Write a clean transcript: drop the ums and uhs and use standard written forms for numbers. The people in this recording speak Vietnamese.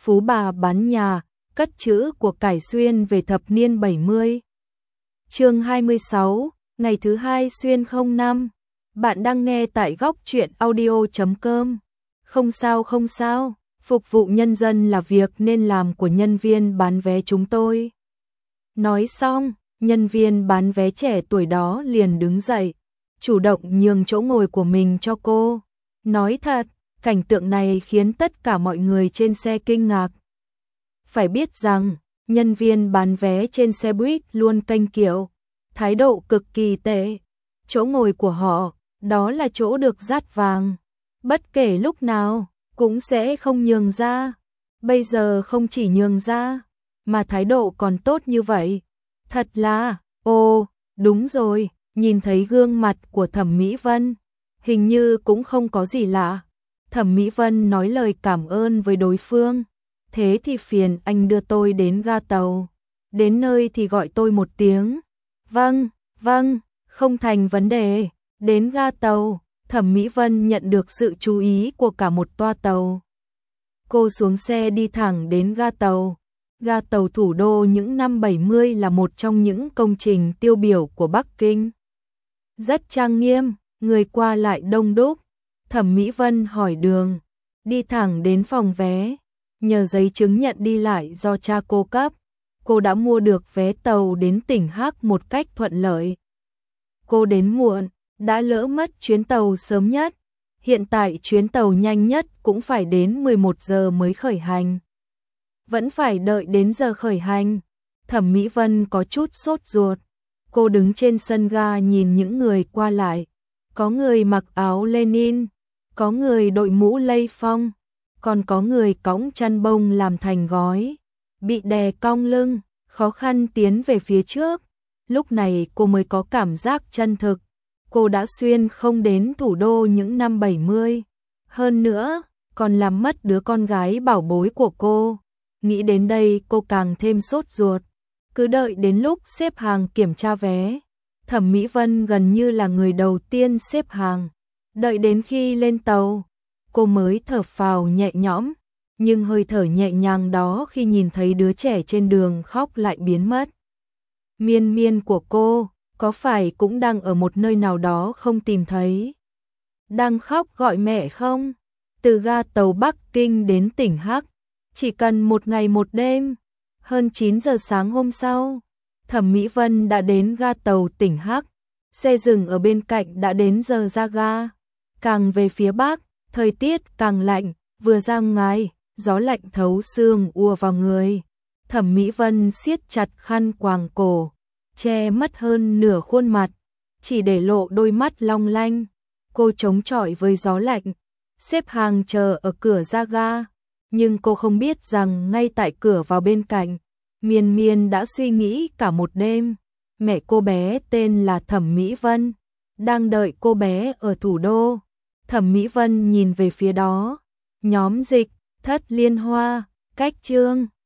phú bà bán nhà, cất trữ của cải xuyên về thập niên 70. Chương 26, ngày thứ 2 xuyên 05. Bạn đang nghe tại góc truyện audio.com. Không sao, phục vụ nhân dân là việc nên làm của nhân viên bán vé chúng tôi. Nói xong, nhân viên bán vé trẻ tuổi đó liền đứng dậy, chủ động nhường chỗ ngồi của mình cho cô. Nói thật, cảnh tượng này khiến tất cả mọi người trên xe kinh ngạc. Phải biết rằng, nhân viên bán vé trên xe buýt luôn kênh kiệu, thái độ cực kỳ tệ. Chỗ ngồi của họ, đó là chỗ được dát vàng. Bất kể lúc nào, cũng sẽ không nhường ra. Bây giờ không chỉ nhường ra, mà thái độ còn tốt như vậy. Thật là, đúng rồi, nhìn thấy gương mặt của Thẩm Mỹ Vân, hình như cũng không có gì lạ. Thẩm Mỹ Vân nói lời cảm ơn với đối phương. Thế thì phiền anh đưa tôi đến ga tàu. Đến nơi thì gọi tôi một tiếng. Vâng, không thành vấn đề. Đến ga tàu, Thẩm Mỹ Vân nhận được sự chú ý của cả một toa tàu. Cô xuống xe đi thẳng đến ga tàu. Ga tàu thủ đô những năm 70 là một trong những công trình tiêu biểu của Bắc Kinh. Rất trang nghiêm, người qua lại đông đúc. Thẩm Mỹ Vân hỏi đường, đi thẳng đến phòng vé. Nhờ giấy chứng nhận đi lại do cha cô cấp, cô đã mua được vé tàu đến tỉnh Hắc một cách thuận lợi. Cô đến muộn, đã lỡ mất chuyến tàu sớm nhất. Hiện tại chuyến tàu nhanh nhất cũng phải đến 11 giờ mới khởi hành. Vẫn phải đợi đến giờ khởi hành. Thẩm Mỹ Vân có chút sốt ruột. Cô đứng trên sân ga nhìn những người qua lại. Có người mặc áo Lenin, có người đội mũ Lê Phong, còn có người cõng chăn bông làm thành gói, bị đè cong lưng, khó khăn tiến về phía trước. Lúc này cô mới có cảm giác chân thực. Cô đã xuyên không đến thủ đô những năm 70. Hơn nữa, còn làm mất đứa con gái bảo bối của cô. Nghĩ đến đây cô càng thêm sốt ruột. Cứ đợi đến lúc xếp hàng kiểm tra vé. Thẩm Mỹ Vân gần như là người đầu tiên xếp hàng. Đợi đến khi lên tàu, cô mới thở phào nhẹ nhõm. Nhưng hơi thở nhẹ nhàng đó khi nhìn thấy đứa trẻ trên đường khóc lại biến mất. Miên Miên của cô, có phải cũng đang ở một nơi nào đó không tìm thấy? Đang khóc gọi mẹ không? Từ ga tàu Bắc Kinh đến tỉnh Hắc, chỉ cần một ngày một đêm. Hơn 9 giờ sáng hôm sau, Thẩm Mỹ Vân đã đến ga tàu tỉnh Hắc. Xe dừng ở bên cạnh đã đến giờ ra ga. Càng về phía Bắc, thời tiết càng lạnh, vừa ra ngoài, gió lạnh thấu xương ùa vào người. Thẩm Mỹ Vân siết chặt khăn quàng cổ, che mất hơn nửa khuôn mặt, chỉ để lộ đôi mắt long lanh. Cô chống chọi với gió lạnh, xếp hàng chờ ở cửa ra ga. Nhưng cô không biết rằng ngay tại cửa vào bên cạnh, Miên Miên đã suy nghĩ cả một đêm. Mẹ cô bé tên là Thẩm Mỹ Vân, đang đợi cô bé ở thủ đô. Thẩm Mỹ Vân nhìn về phía đó. Nhóm dịch, Thất Liên Hoa, cách chương.